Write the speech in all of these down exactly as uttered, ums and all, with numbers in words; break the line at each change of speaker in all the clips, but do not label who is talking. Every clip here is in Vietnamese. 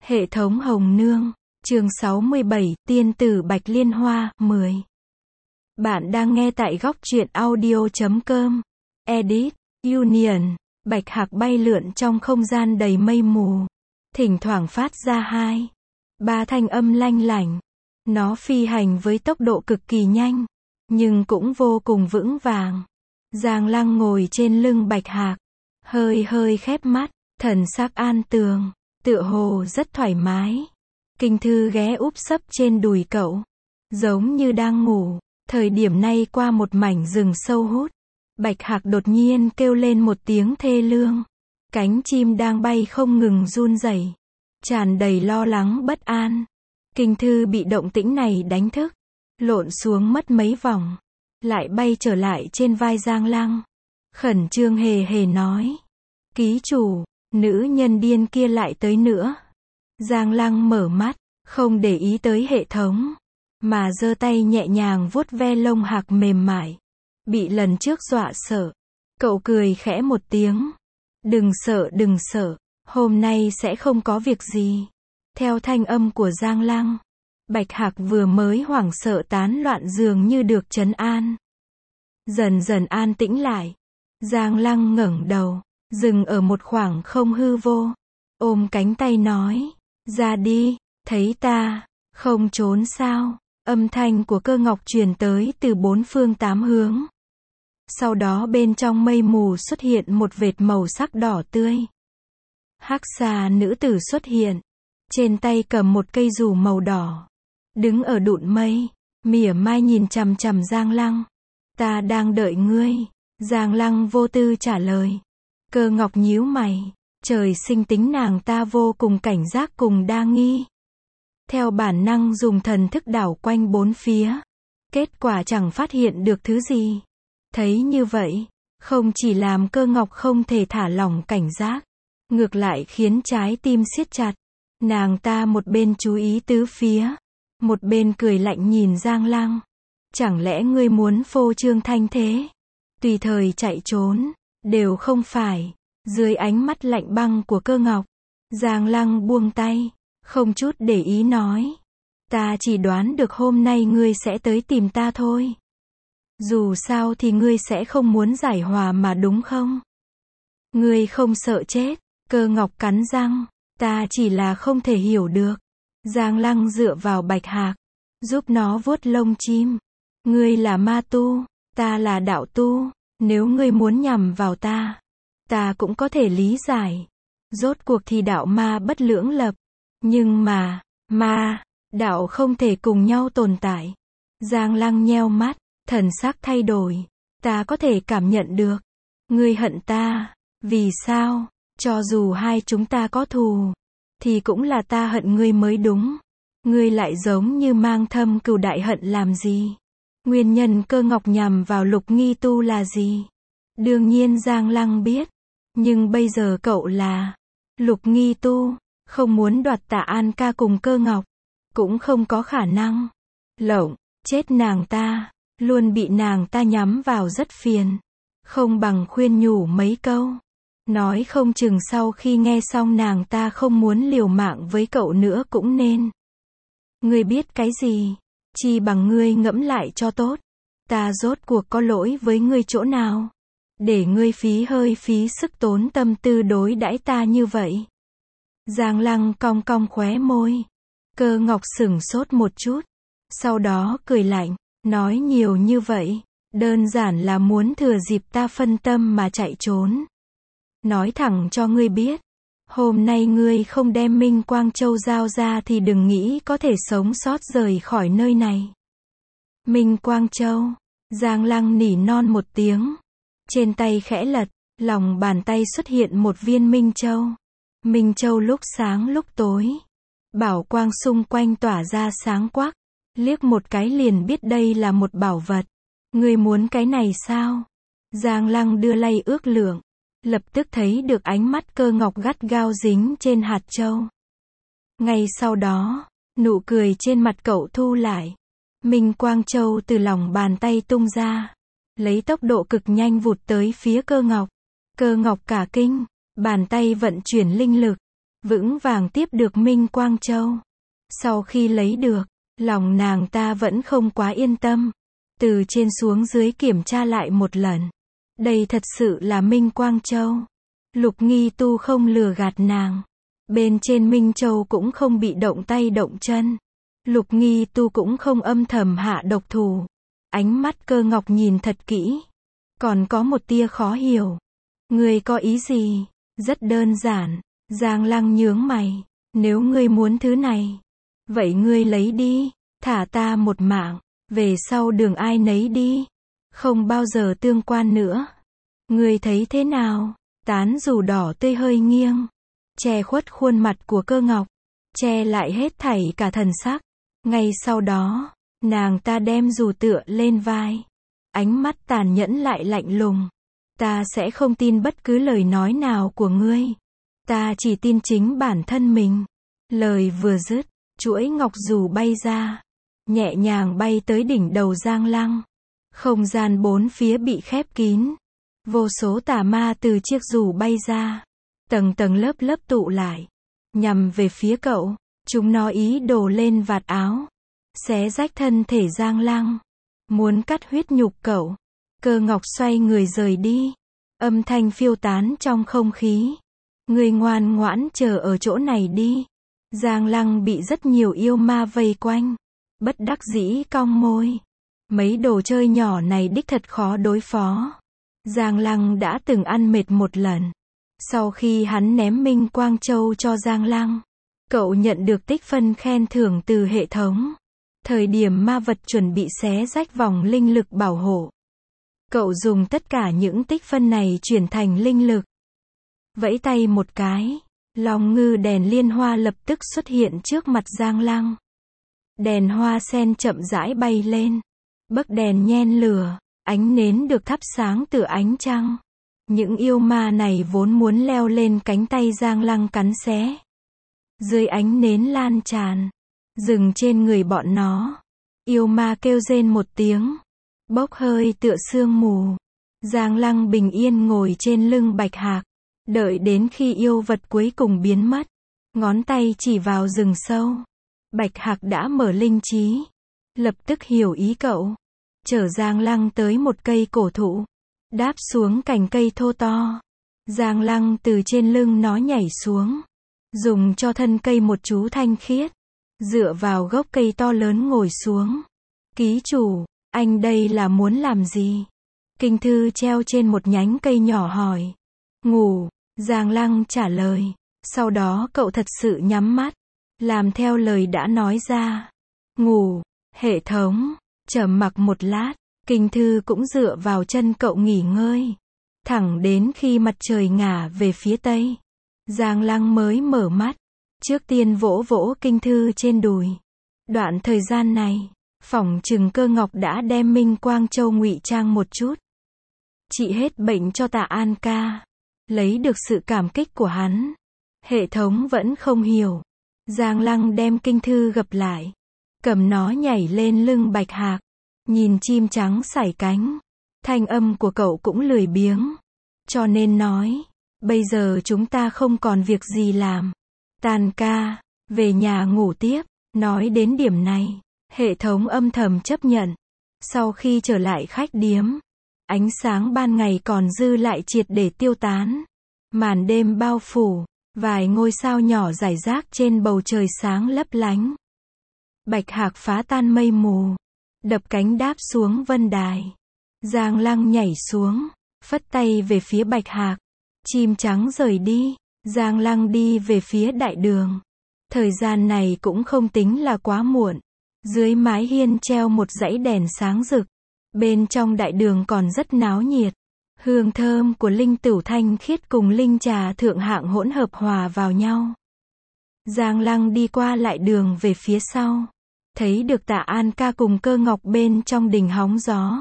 Hệ thống Hồng Nương, chương sáu mươi bảy, Tiên tử Bạch Liên Hoa, mười. Bạn đang nghe tại góc truyện audio chấm com. Edit, Union, Bạch Hạc bay lượn trong không gian đầy mây mù. Thỉnh thoảng phát ra hai, ba thanh âm lanh lảnh. Nó phi hành với tốc độ cực kỳ nhanh, nhưng cũng vô cùng vững vàng. Giang Lăng ngồi trên lưng Bạch Hạc, hơi hơi khép mắt, thần sắc an tường, tựa hồ rất thoải mái. Kinh Thư ghé úp sấp trên đùi cậu, giống như đang ngủ. Thời điểm này qua một mảnh rừng sâu hút, Bạch Hạc đột nhiên kêu lên một tiếng thê lương. Cánh chim đang bay không ngừng run rẩy, tràn đầy lo lắng bất an. Kinh Thư bị động tĩnh này đánh thức, lộn xuống mất mấy vòng, lại bay trở lại trên vai Giang Lăng. Khẩn trương hề hề nói: "Ký chủ, nữ nhân điên kia lại tới nữa." Giang Lăng mở mắt, không để ý tới hệ thống, mà giơ tay nhẹ nhàng vuốt ve lông Hạc mềm mại. Bị lần trước dọa sợ, cậu cười khẽ một tiếng. "Đừng sợ đừng sợ, hôm nay sẽ không có việc gì." Theo thanh âm của Giang Lăng, Bạch Hạc vừa mới hoảng sợ tán loạn dường như được trấn an. Dần dần an tĩnh lại, Giang Lăng ngẩng đầu, dừng ở một khoảng không hư vô, ôm cánh tay nói: "Ra đi, thấy ta, không trốn sao?" Âm thanh của Cơ Ngọc truyền tới từ bốn phương tám hướng. Sau đó bên trong mây mù xuất hiện một vệt màu sắc đỏ tươi. Hắc xà nữ tử xuất hiện, trên tay cầm một cây dù màu đỏ, đứng ở đụn mây, mỉa mai nhìn chằm chằm Giang Lăng. "Ta đang đợi ngươi." Giang Lăng vô tư trả lời. Cơ Ngọc nhíu mày, trời sinh tính nàng ta vô cùng cảnh giác cùng đa nghi. Theo bản năng dùng thần thức đảo quanh bốn phía, kết quả chẳng phát hiện được thứ gì. Thấy như vậy, không chỉ làm Cơ Ngọc không thể thả lỏng cảnh giác, ngược lại khiến trái tim siết chặt. Nàng ta một bên chú ý tứ phía, một bên cười lạnh nhìn Giang Lăng. "Chẳng lẽ ngươi muốn phô trương thanh thế, tùy thời chạy trốn?" "Đều không phải." Dưới ánh mắt lạnh băng của Cơ Ngọc, Giang Lăng buông tay, không chút để ý nói: "Ta chỉ đoán được hôm nay ngươi sẽ tới tìm ta thôi. Dù sao thì ngươi sẽ không muốn giải hòa mà đúng không? Ngươi không sợ chết." Cơ Ngọc cắn răng: "Ta chỉ là không thể hiểu được." Giang Lăng dựa vào Bạch Hạc, giúp nó vuốt lông chim. "Ngươi là ma tu, ta là đạo tu. Nếu ngươi muốn nhằm vào ta, ta cũng có thể lý giải. Rốt cuộc thì đạo ma bất lưỡng lập. Nhưng mà, ma, đạo không thể cùng nhau tồn tại." Giang Lăng nheo mắt, thần sắc thay đổi. "Ta có thể cảm nhận được. Ngươi hận ta. Vì sao? Cho dù hai chúng ta có thù, thì cũng là ta hận ngươi mới đúng. Ngươi lại giống như mang thâm cừu đại hận làm gì?" Nguyên nhân Cơ Ngọc nhằm vào Lục Nghi Tu là gì? Đương nhiên Giang Lăng biết. Nhưng bây giờ cậu là Lục Nghi Tu, không muốn đoạt Tạ An ca cùng Cơ Ngọc, cũng không có khả năng. Lộng chết nàng ta, luôn bị nàng ta nhắm vào rất phiền. Không bằng khuyên nhủ mấy câu. Nói không chừng sau khi nghe xong nàng ta không muốn liều mạng với cậu nữa cũng nên. Ngươi biết cái gì? Chi bằng ngươi ngẫm lại cho tốt. Ta rốt cuộc có lỗi với ngươi chỗ nào, để ngươi phí hơi phí sức tốn tâm tư đối đãi ta như vậy? Giang Lăng cong cong khóe môi. Cơ Ngọc sửng sốt một chút, sau đó cười lạnh, nói: "Nhiều như vậy, đơn giản là muốn thừa dịp ta phân tâm mà chạy trốn. Nói thẳng cho ngươi biết, hôm nay ngươi không đem Minh Quang Châu giao ra thì đừng nghĩ có thể sống sót rời khỏi nơi này." Minh Quang Châu. Giang Lăng nỉ non một tiếng, trên tay khẽ lật, lòng bàn tay xuất hiện một viên Minh Châu. Minh Châu lúc sáng lúc tối, bảo quang xung quanh tỏa ra sáng quắc, liếc một cái liền biết đây là một bảo vật. "Ngươi muốn cái này sao?" Giang Lăng đưa lay ước lượng, lập tức thấy được ánh mắt Cơ Ngọc gắt gao dính trên hạt châu. Ngay sau đó, nụ cười trên mặt cậu thu lại. Minh Quang Châu từ lòng bàn tay tung ra, lấy tốc độ cực nhanh vụt tới phía Cơ Ngọc. Cơ Ngọc cả kinh, bàn tay vận chuyển linh lực, vững vàng tiếp được Minh Quang Châu. Sau khi lấy được, lòng nàng ta vẫn không quá yên tâm. Từ trên xuống dưới kiểm tra lại một lần. Đây thật sự là Minh Quang Châu. Lục Nghi Tu không lừa gạt nàng. Bên trên Minh Châu cũng không bị động tay động chân. Lục Nghi Tu cũng không âm thầm hạ độc thủ. Ánh mắt Cơ Ngọc nhìn thật kỹ. Còn có một tia khó hiểu. Ngươi có ý gì? Rất đơn giản. Giang Lăng nhướng mày. Nếu ngươi muốn thứ này, vậy ngươi lấy đi. Thả ta một mạng. Về sau đường ai nấy đi. Không bao giờ tương quan nữa. Ngươi thấy thế nào? Tán dù đỏ tươi hơi nghiêng. Che khuất khuôn mặt của Cơ Ngọc. Che lại hết thảy cả thần sắc. Ngay sau đó, nàng ta đem dù tựa lên vai. Ánh mắt tàn nhẫn lại lạnh lùng. Ta sẽ không tin bất cứ lời nói nào của ngươi. Ta chỉ tin chính bản thân mình. Lời vừa dứt, chuỗi ngọc dù bay ra. Nhẹ nhàng bay tới đỉnh đầu Giang Lăng. Không gian bốn phía bị khép kín. Vô số tà ma từ chiếc dù bay ra. Tầng tầng lớp lớp tụ lại. Nhằm về phía cậu. Chúng nó ý đồ lên vạt áo. Xé rách thân thể Giang Lăng. Muốn cắt huyết nhục cậu. Cơ Ngọc xoay người rời đi. Âm thanh phiêu tán trong không khí. Người ngoan ngoãn chờ ở chỗ này đi. Giang Lăng bị rất nhiều yêu ma vây quanh. Bất đắc dĩ cong môi. Mấy đồ chơi nhỏ này đích thật khó đối phó. Giang Lăng đã từng ăn mệt một lần. Sau khi hắn ném Minh Quang Châu cho Giang Lăng, cậu nhận được tích phân khen thưởng từ hệ thống. Thời điểm ma vật chuẩn bị xé rách vòng linh lực bảo hộ, cậu dùng tất cả những tích phân này chuyển thành linh lực. Vẫy tay một cái, Long Ngư đèn liên hoa lập tức xuất hiện trước mặt Giang Lăng. Đèn hoa sen chậm rãi bay lên. Bấc đèn nhen lửa, ánh nến được thắp sáng từ ánh trăng. Những yêu ma này vốn muốn leo lên cánh tay Giang Lăng cắn xé. Dưới ánh nến lan tràn, dừng trên người bọn nó. Yêu ma kêu rên một tiếng, bốc hơi tựa sương mù. Giang Lăng bình yên ngồi trên lưng Bạch Hạc, đợi đến khi yêu vật cuối cùng biến mất. Ngón tay chỉ vào rừng sâu. Bạch Hạc đã mở linh trí, lập tức hiểu ý cậu. Chở Giang Lăng tới một cây cổ thụ, đáp xuống cành cây thô to. Giang Lăng từ trên lưng nó nhảy xuống, dùng cho thân cây một chú thanh khiết. Dựa vào gốc cây to lớn ngồi xuống. Ký chủ, anh đây là muốn làm gì? Kinh thư treo trên một nhánh cây nhỏ hỏi. Ngủ, Giang Lăng trả lời. Sau đó cậu thật sự nhắm mắt, làm theo lời đã nói ra. Ngủ, hệ thống. Trầm mặc một lát, kinh thư cũng dựa vào chân cậu nghỉ ngơi. Thẳng đến khi mặt trời ngả về phía tây, Giang Lăng mới mở mắt. Trước tiên vỗ vỗ kinh thư trên đùi. Đoạn thời gian này, phỏng chừng Cơ Ngọc đã đem Minh Quang Châu ngụy trang một chút. Trị hết bệnh cho Tạ An ca. Lấy được sự cảm kích của hắn. Hệ thống vẫn không hiểu. Giang Lăng đem kinh thư gập lại. Cầm nó nhảy lên lưng Bạch Hạc. Nhìn chim trắng sải cánh. Thanh âm của cậu cũng lười biếng. Cho nên nói, bây giờ chúng ta không còn việc gì làm. Tàn ca, về nhà ngủ tiếp. Nói đến điểm này, hệ thống âm thầm chấp nhận. Sau khi trở lại khách điếm, ánh sáng ban ngày còn dư lại triệt để tiêu tán. Màn đêm bao phủ, vài ngôi sao nhỏ rải rác trên bầu trời sáng lấp lánh. Bạch Hạc phá tan mây mù, đập cánh đáp xuống vân đài. Giang Lăng nhảy xuống, phất tay về phía Bạch Hạc. Chim trắng rời đi, Giang Lăng đi về phía đại đường. Thời gian này cũng không tính là quá muộn. Dưới mái hiên treo một dãy đèn sáng rực. Bên trong đại đường còn rất náo nhiệt. Hương thơm của linh tửu thanh khiết cùng linh trà thượng hạng hỗn hợp hòa vào nhau. Giang Lăng đi qua lại đường về phía sau. Thấy được Tạ An ca cùng Cơ Ngọc bên trong đình hóng gió.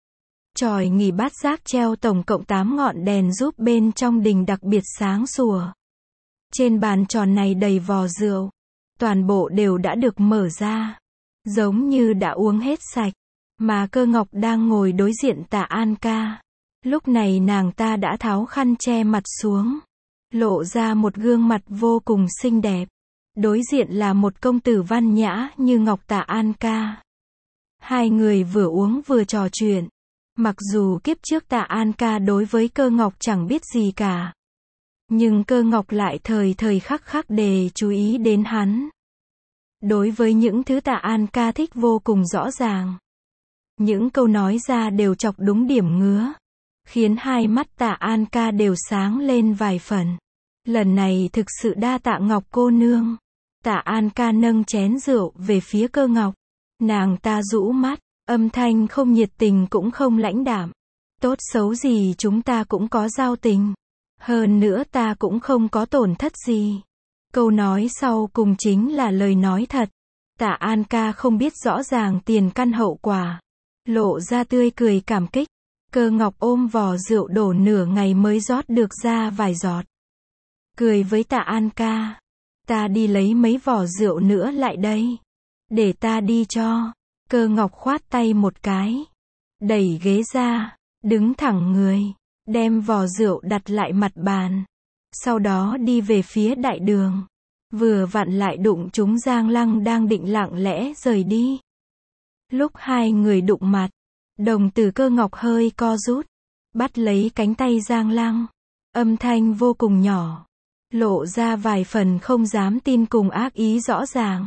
Chòi nghỉ bát giác treo tổng cộng tám ngọn đèn giúp bên trong đình đặc biệt sáng sủa. Trên bàn tròn này đầy vò rượu. Toàn bộ đều đã được mở ra. Giống như đã uống hết sạch. Mà Cơ Ngọc đang ngồi đối diện Tạ An ca. Lúc này nàng ta đã tháo khăn che mặt xuống. lộ ra một gương mặt vô cùng xinh đẹp. Đối diện là một công tử văn nhã như ngọc Tạ An Ca. Hai người vừa uống vừa trò chuyện. Mặc dù kiếp trước Tạ An Ca đối với Cơ Ngọc chẳng biết gì cả, nhưng Cơ Ngọc lại thời thời khắc khắc đề chú ý đến hắn. Đối với những thứ Tạ An Ca thích vô cùng rõ ràng. Những câu nói ra đều chọc đúng điểm ngứa, khiến hai mắt Tạ An Ca đều sáng lên vài phần. Lần này thực sự đa tạ Ngọc cô nương. Tạ An Ca nâng chén rượu về phía Cơ Ngọc. Nàng ta rũ mắt, âm thanh không nhiệt tình cũng không lãnh đạm. Tốt xấu gì chúng ta cũng có giao tình. Hơn nữa ta cũng không có tổn thất gì. Câu nói sau cùng chính là lời nói thật. Tạ An Ca không biết rõ ràng tiền căn hậu quả, lộ ra tươi cười cảm kích. Cơ Ngọc ôm vò rượu đổ nửa ngày mới rót được ra vài giọt. Cười với Tạ An Ca. Ta đi lấy mấy vò rượu nữa lại đây. Để ta đi cho. Cơ Ngọc khoát tay một cái. Đẩy ghế ra. Đứng thẳng người. Đem vò rượu đặt lại mặt bàn. Sau đó đi về phía đại đường. Vừa vặn lại đụng chúng Giang Lăng đang định lặng lẽ rời đi. Lúc hai người đụng mặt, đồng tử Cơ Ngọc hơi co rút. Bắt lấy cánh tay Giang Lăng. Âm thanh vô cùng nhỏ. Lộ ra vài phần không dám tin cùng ác ý rõ ràng.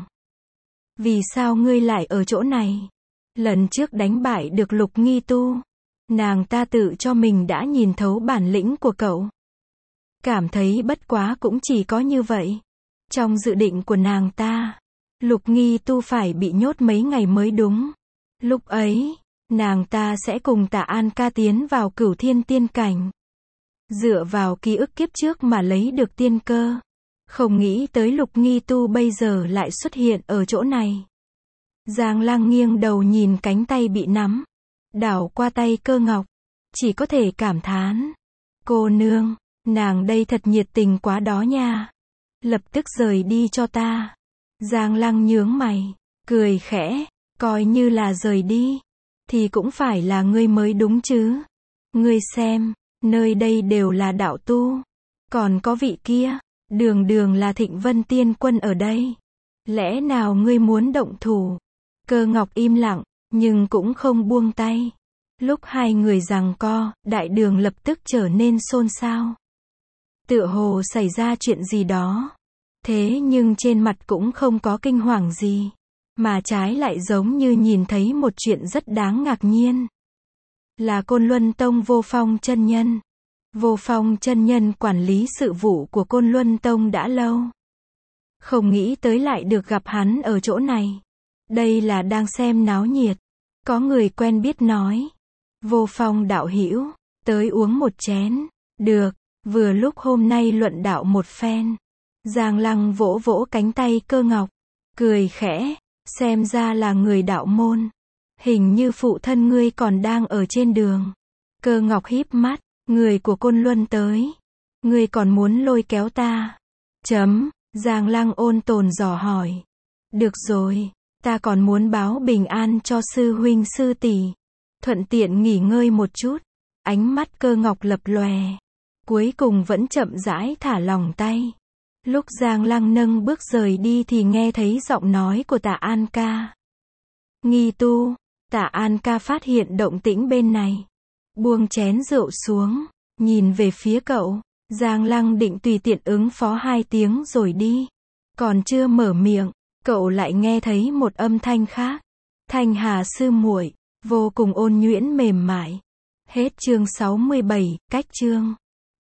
Vì sao ngươi lại ở chỗ này? Lần trước đánh bại được Lục Nghi Tu, nàng ta tự cho mình đã nhìn thấu bản lĩnh của cậu. Cảm thấy bất quá cũng chỉ có như vậy. Trong dự định của nàng ta, Lục Nghi Tu phải bị nhốt mấy ngày mới đúng. Lúc ấy, nàng ta sẽ cùng Tạ An Ca tiến vào Cửu Thiên Tiên Cảnh. Dựa vào ký ức kiếp trước mà lấy được tiên cơ. Không nghĩ tới Lục Nghi Tu bây giờ lại xuất hiện ở chỗ này. Giang Lăng nghiêng đầu nhìn cánh tay bị nắm, đảo qua tay Cơ Ngọc, chỉ có thể cảm thán. Cô nương, nàng đây thật nhiệt tình quá đó nha. Lập tức rời đi cho ta. Giang Lăng nhướng mày, cười khẽ, coi như là rời đi, thì cũng phải là ngươi mới đúng chứ. Ngươi xem, nơi đây đều là đạo tu. Còn có vị kia, đường đường là Thịnh Vân Tiên Quân ở đây. Lẽ nào ngươi muốn động thủ? Cơ Ngọc im lặng, nhưng cũng không buông tay. Lúc hai người giằng co, đại đường lập tức trở nên xôn xao. Tựa hồ xảy ra chuyện gì đó. Thế nhưng trên mặt cũng không có kinh hoàng gì. Mà trái lại giống như nhìn thấy một chuyện rất đáng ngạc nhiên. Là Côn Luân Tông Vô Phong chân nhân. Vô Phong chân nhân quản lý sự vụ của Côn Luân Tông đã lâu. Không nghĩ tới lại được gặp hắn ở chỗ này. Đây là đang xem náo nhiệt. Có người quen biết nói. Vô Phong đạo hữu, tới uống một chén. Được, vừa lúc hôm nay luận đạo một phen. Giang Lăng vỗ vỗ cánh tay Cơ Ngọc. Cười khẽ, xem ra là người đạo môn. Hình như phụ thân ngươi còn đang ở trên đường. Cơ Ngọc híp mắt, người của Côn Luân tới. Ngươi còn muốn lôi kéo ta? Chấm, Giang Lăng ôn tồn dò hỏi. Được rồi, ta còn muốn báo bình an cho sư huynh sư tỷ. Thuận tiện nghỉ ngơi một chút. Ánh mắt Cơ Ngọc lập lòe. Cuối cùng vẫn chậm rãi thả lỏng tay. Lúc Giang Lăng nâng bước rời đi thì nghe thấy giọng nói của Tạ An Ca. Nghi Tu. Tạ An Ca phát hiện động tĩnh bên này. Buông chén rượu xuống, nhìn về phía cậu. Giang Lăng định tùy tiện ứng phó hai tiếng rồi đi. Còn chưa mở miệng, cậu lại nghe thấy một âm thanh khác. Thanh Hà sư muội, vô cùng ôn nhuyễn mềm mại. Hết chương sáu mươi bảy, cách chương.